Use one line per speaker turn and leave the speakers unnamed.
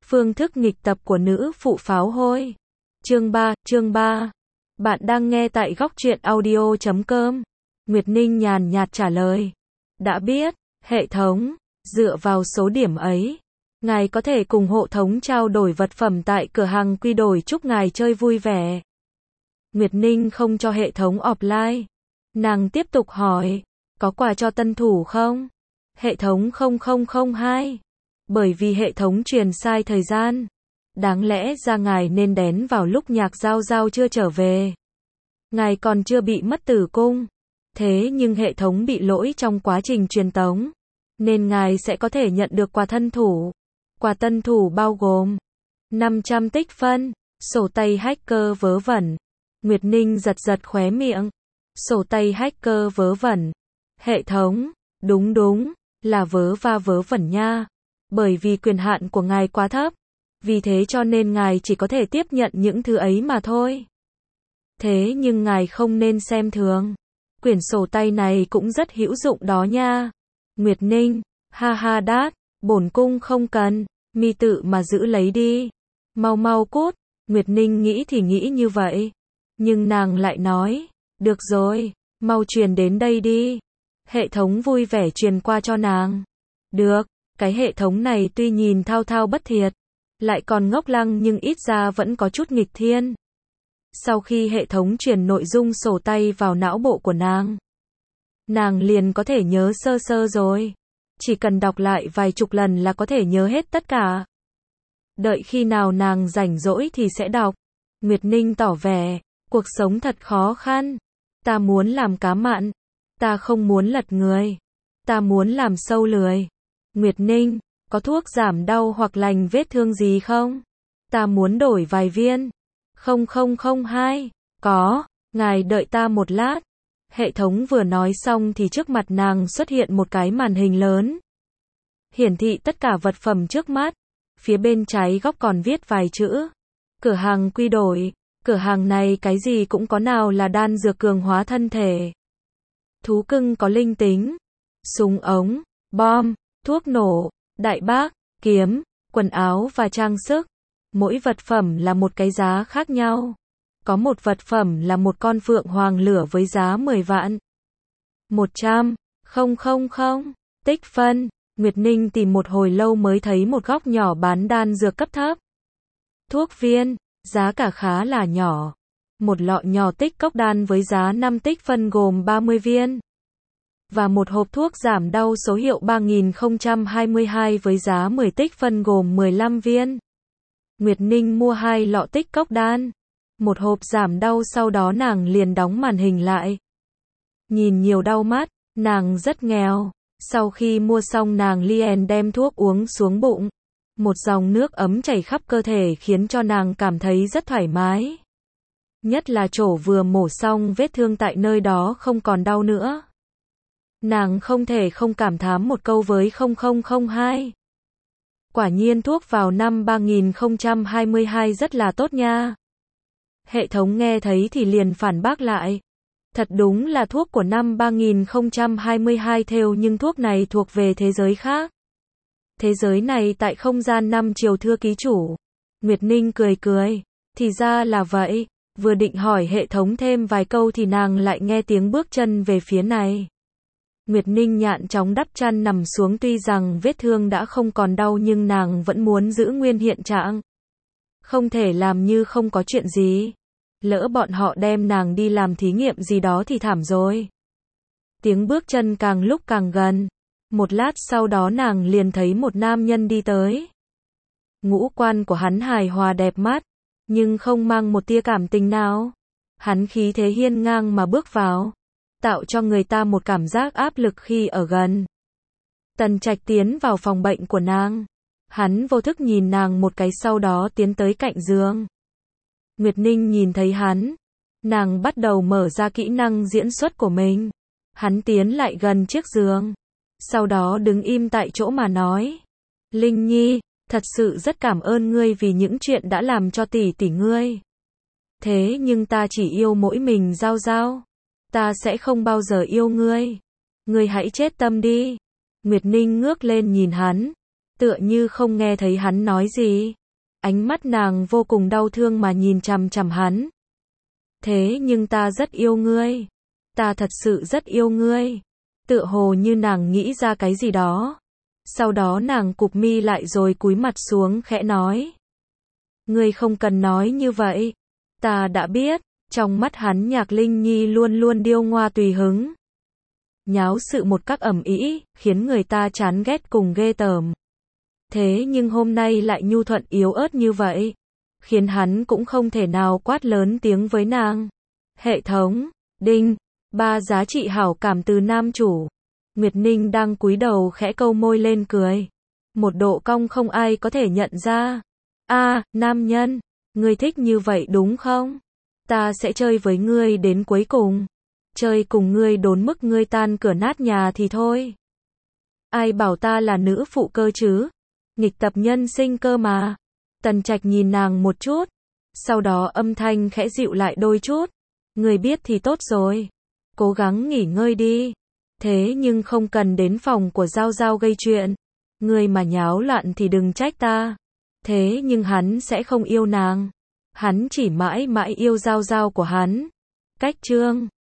Phương thức nghịch tập của nữ phụ pháo hôi. Chương 3. Bạn đang nghe tại góc truyện audio.com. Nguyệt Ninh nhàn nhạt trả lời. Đã biết, hệ thống, dựa vào số điểm ấy, ngài có thể cùng hộ thống trao đổi vật phẩm tại cửa hàng quy đổi, chúc ngài chơi vui vẻ. Nguyệt Ninh không cho hệ thống offline. Nàng tiếp tục hỏi, có quà cho tân thủ không? Hệ thống 0002. Bởi vì hệ thống truyền sai thời gian. Đáng lẽ ra ngài nên đến vào lúc Nhạc Giao Giao chưa trở về. Ngài còn chưa bị mất tử cung. Thế nhưng hệ thống bị lỗi trong quá trình truyền tống, nên ngài sẽ có thể nhận được quà thân thủ. Quà tân thủ bao gồm 500 tích phân, sổ tay hacker vớ vẩn. Nguyệt Ninh giật giật khóe miệng. Sổ tay hacker vớ vẩn. Hệ thống, đúng, là vớ va vớ vẩn nha. Bởi vì quyền hạn của ngài quá thấp, vì thế cho nên ngài chỉ có thể tiếp nhận những thứ ấy mà thôi. Thế nhưng ngài không nên xem thường. Quyển sổ tay này cũng rất hữu dụng đó nha. Nguyệt Ninh, ha đát, bổn cung không cần, mi tự mà giữ lấy đi. Mau cút. Nguyệt Ninh nghĩ thì nghĩ như vậy, nhưng nàng lại nói, được rồi, mau truyền đến đây đi. Hệ thống vui vẻ truyền qua cho nàng. Được, cái hệ thống này tuy nhìn thao thao bất thiệt, lại còn ngốc lăng nhưng ít ra vẫn có chút nghịch thiên. Sau khi hệ thống truyền nội dung sổ tay vào não bộ của nàng liền có thể nhớ sơ sơ rồi. Chỉ cần đọc lại vài chục lần là có thể nhớ hết tất cả. Đợi khi nào nàng rảnh rỗi thì sẽ đọc. Nguyệt Ninh tỏ vẻ, cuộc sống thật khó khăn. Ta muốn làm cá mặn. Ta không muốn lật người. Ta muốn làm sâu lười. Nguyệt Ninh, có thuốc giảm đau hoặc lành vết thương gì không? Ta muốn đổi vài viên. 0002. Có, ngài đợi ta một lát. Hệ thống vừa nói xong thì trước mặt nàng xuất hiện một cái màn hình lớn. Hiển thị tất cả vật phẩm trước mắt. Phía bên trái góc còn viết vài chữ. Cửa hàng quy đổi. Cửa hàng này cái gì cũng có, nào là đan dược cường hóa thân thể, thú cưng có linh tính, súng ống, bom, thuốc nổ, đại bác, kiếm, quần áo và trang sức. Mỗi vật phẩm là một cái giá khác nhau. Có một vật phẩm là một con phượng hoàng lửa với giá 10 vạn. 100.000 tích phân. Nguyệt Ninh tìm một hồi lâu mới thấy một góc nhỏ bán đan dược cấp thấp. Thuốc viên, giá cả khá là nhỏ. Một lọ nhỏ tích cốc đan với giá 5 tích phân gồm 30 viên. Và một hộp thuốc giảm đau số hiệu 3022 với giá 10 tích phân gồm 15 viên. Nguyệt Ninh mua 2 lọ tích cốc đan, một hộp giảm đau, sau đó nàng liền đóng màn hình lại. Nhìn nhiều đau mắt, nàng rất nghèo. Sau khi mua xong nàng liền đem thuốc uống xuống bụng. Một dòng nước ấm chảy khắp cơ thể khiến cho nàng cảm thấy rất thoải mái. Nhất là chỗ vừa mổ xong vết thương tại nơi đó không còn đau nữa. Nàng không thể không cảm thán một câu với 0002. Quả nhiên thuốc vào năm 3022 rất là tốt nha. Hệ thống nghe thấy thì liền phản bác lại. Thật đúng là thuốc của năm 3022 theo, nhưng thuốc này thuộc về thế giới khác. Thế giới này tại không gian 5 chiều thưa ký chủ. Nguyệt Ninh cười. Thì ra là vậy. Vừa định hỏi hệ thống thêm vài câu thì nàng lại nghe tiếng bước chân về phía này. Nguyệt Ninh nhạn chóng đắp chăn nằm xuống, tuy rằng vết thương đã không còn đau nhưng nàng vẫn muốn giữ nguyên hiện trạng. Không thể làm như không có chuyện gì. Lỡ bọn họ đem nàng đi làm thí nghiệm gì đó thì thảm rồi. Tiếng bước chân càng lúc càng gần. Một lát sau đó nàng liền thấy một nam nhân đi tới. Ngũ quan của hắn hài hòa đẹp mắt, nhưng không mang một tia cảm tình nào. Hắn khí thế hiên ngang mà bước vào, tạo cho người ta một cảm giác áp lực khi ở gần. Tần Trạch tiến vào phòng bệnh của nàng. Hắn vô thức nhìn nàng một cái, sau đó tiến tới cạnh giường. Nguyệt Ninh nhìn thấy hắn, nàng bắt đầu mở ra kỹ năng diễn xuất của mình. Hắn tiến lại gần chiếc giường, sau đó đứng im tại chỗ mà nói. Linh Nhi, thật sự rất cảm ơn ngươi vì những chuyện đã làm cho tỷ tỷ ngươi. Thế nhưng ta chỉ yêu mỗi mình Giao Giao. Ta sẽ không bao giờ yêu ngươi. Ngươi hãy chết tâm đi. Nguyệt Ninh ngước lên nhìn hắn. tựa như không nghe thấy hắn nói gì. Ánh mắt nàng vô cùng đau thương mà nhìn chằm chằm hắn. Thế nhưng ta rất yêu ngươi. Ta thật sự rất yêu ngươi. Tựa hồ như nàng nghĩ ra cái gì đó. Sau đó nàng cụp mi lại rồi cúi mặt xuống khẽ nói. Ngươi không cần nói như vậy. Ta đã biết. Trong mắt hắn Nhạc Linh Nhi luôn luôn điêu ngoa tùy hứng. Nháo sự một cách ầm ĩ, khiến người ta chán ghét cùng ghê tởm. Thế nhưng hôm nay lại nhu thuận yếu ớt như vậy, khiến hắn cũng không thể nào quát lớn tiếng với nàng. Hệ thống, đinh, 3 giá trị hảo cảm từ nam chủ. Nguyệt Ninh đang cúi đầu khẽ câu môi lên cười. Một độ cong không ai có thể nhận ra. Nam nhân, ngươi thích như vậy đúng không? Ta sẽ chơi với ngươi đến cuối cùng. Chơi cùng ngươi đốn mức ngươi tan cửa nát nhà thì thôi. Ai bảo ta là nữ phụ cơ chứ? Nghịch tập nhân sinh cơ mà. Tần Trạch nhìn nàng một chút. Sau đó âm thanh khẽ dịu lại đôi chút. Ngươi biết thì tốt rồi. Cố gắng nghỉ ngơi đi. Thế nhưng không cần đến phòng của Giao Giao gây chuyện. Ngươi mà nháo loạn thì đừng trách ta. Thế nhưng hắn sẽ không yêu nàng. Hắn chỉ mãi mãi yêu Giao Giao của hắn. Cách chương